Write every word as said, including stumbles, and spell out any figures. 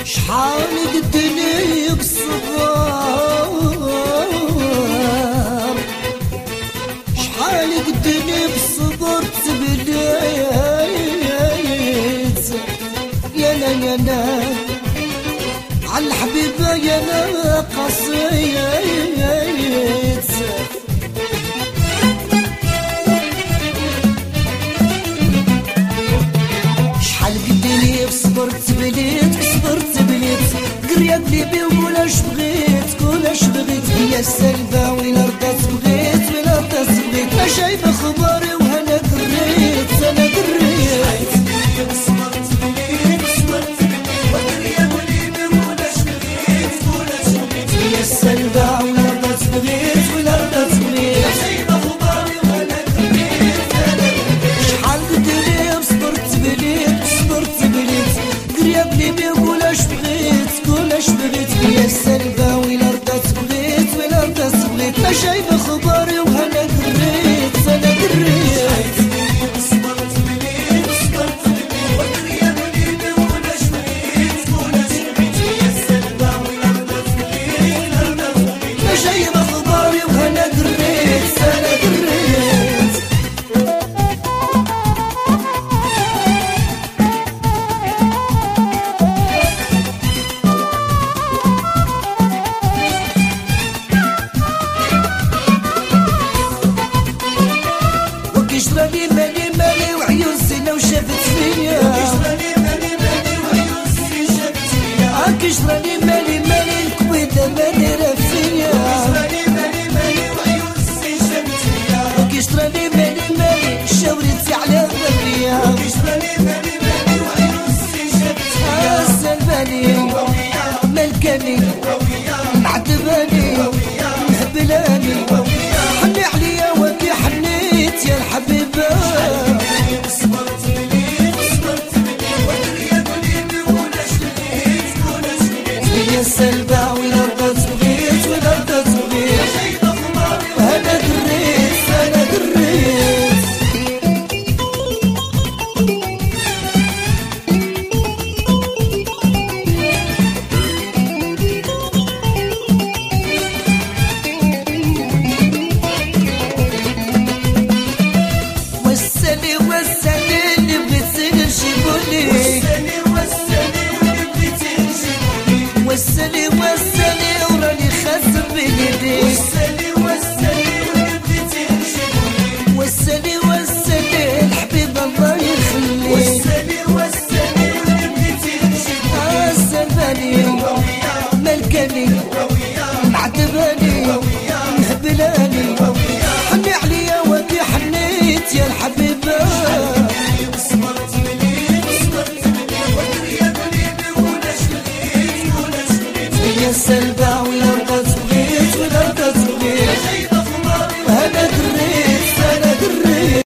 شحال قدني بصبر، شحال قدني بصبر تبليت يا لا يا لا عالحبيبة يا لا قصيت. شحال قدني بصبرت بليت صبرت بليت قريت قلبي وكلاش بغيت كلاش بغيت هي السلبة وين رضات بغيت وين رضات بغيت ما شايفة خباري وهنا قريت انا قريت. صبرت بليت صبرت بليت قريت قلبي وكلاش بغيت كلاش بغيت هي السلبة وين رضات بغيت وين رضات بغيت ما شايفة خباري وهنا قريت انا قريت. شحال قدني صبرت بليت صبرت بليت قريت قلبي وكلاش بغيت كلاش بغيت هي السلبة وين رضات بغيت وين رضات بغيت ما شايفة خباري وهنا قريت انا قريت. صبرت بليت صبرت بليت قريت قلبي وكلاش بغيت كلاش بغيت هي السلبة وين رضات بغيت وين رضات بغيت ما شايفة خباري وهنا قريت انا قريت. كشراني مالي مالي وعيون زينة وشافت فيا كشراني مالي مالي وعيون زينة شافت فيا كشراني مالي مالي الكويدة مالي رافيا كشراني مالي مالي وعيون زينة شافت فيا كشراني مالي مالي شاورتي على غبيا كشراني مالي مالي وعيون زينة شافت فيا سلماني ملكاني معذباني مهبلاني حني عليا وانتي حنيت يا الحبيبة. صبرت بليت صبرت بليت قريت قلبي وكلاش بغيت كلاش بغيت هي السلبة وين رضات بغيت وين رضات بغيت شايفة خباري انا قريت انا قريت. وسلي وسلي اللي بغيتي نجيبولي وسلي وسلي اللي بغيتي نجيبولي وسلي وسلي وراني خاسر بيدي وسلي وسلي اللي بغيتي نجيبولي وسلي وسلي الحبيب الله يخليك وسلي وسلي اللي بغيتي نجيبولي سلماني ملكاني معذباني مهبلاني حني عليا وانتي حنيت يا الحبيبة. صبرت بليت صبرت بليت قريت قلبي وكلاش بغيت كلاش بغيت هي السلبة وين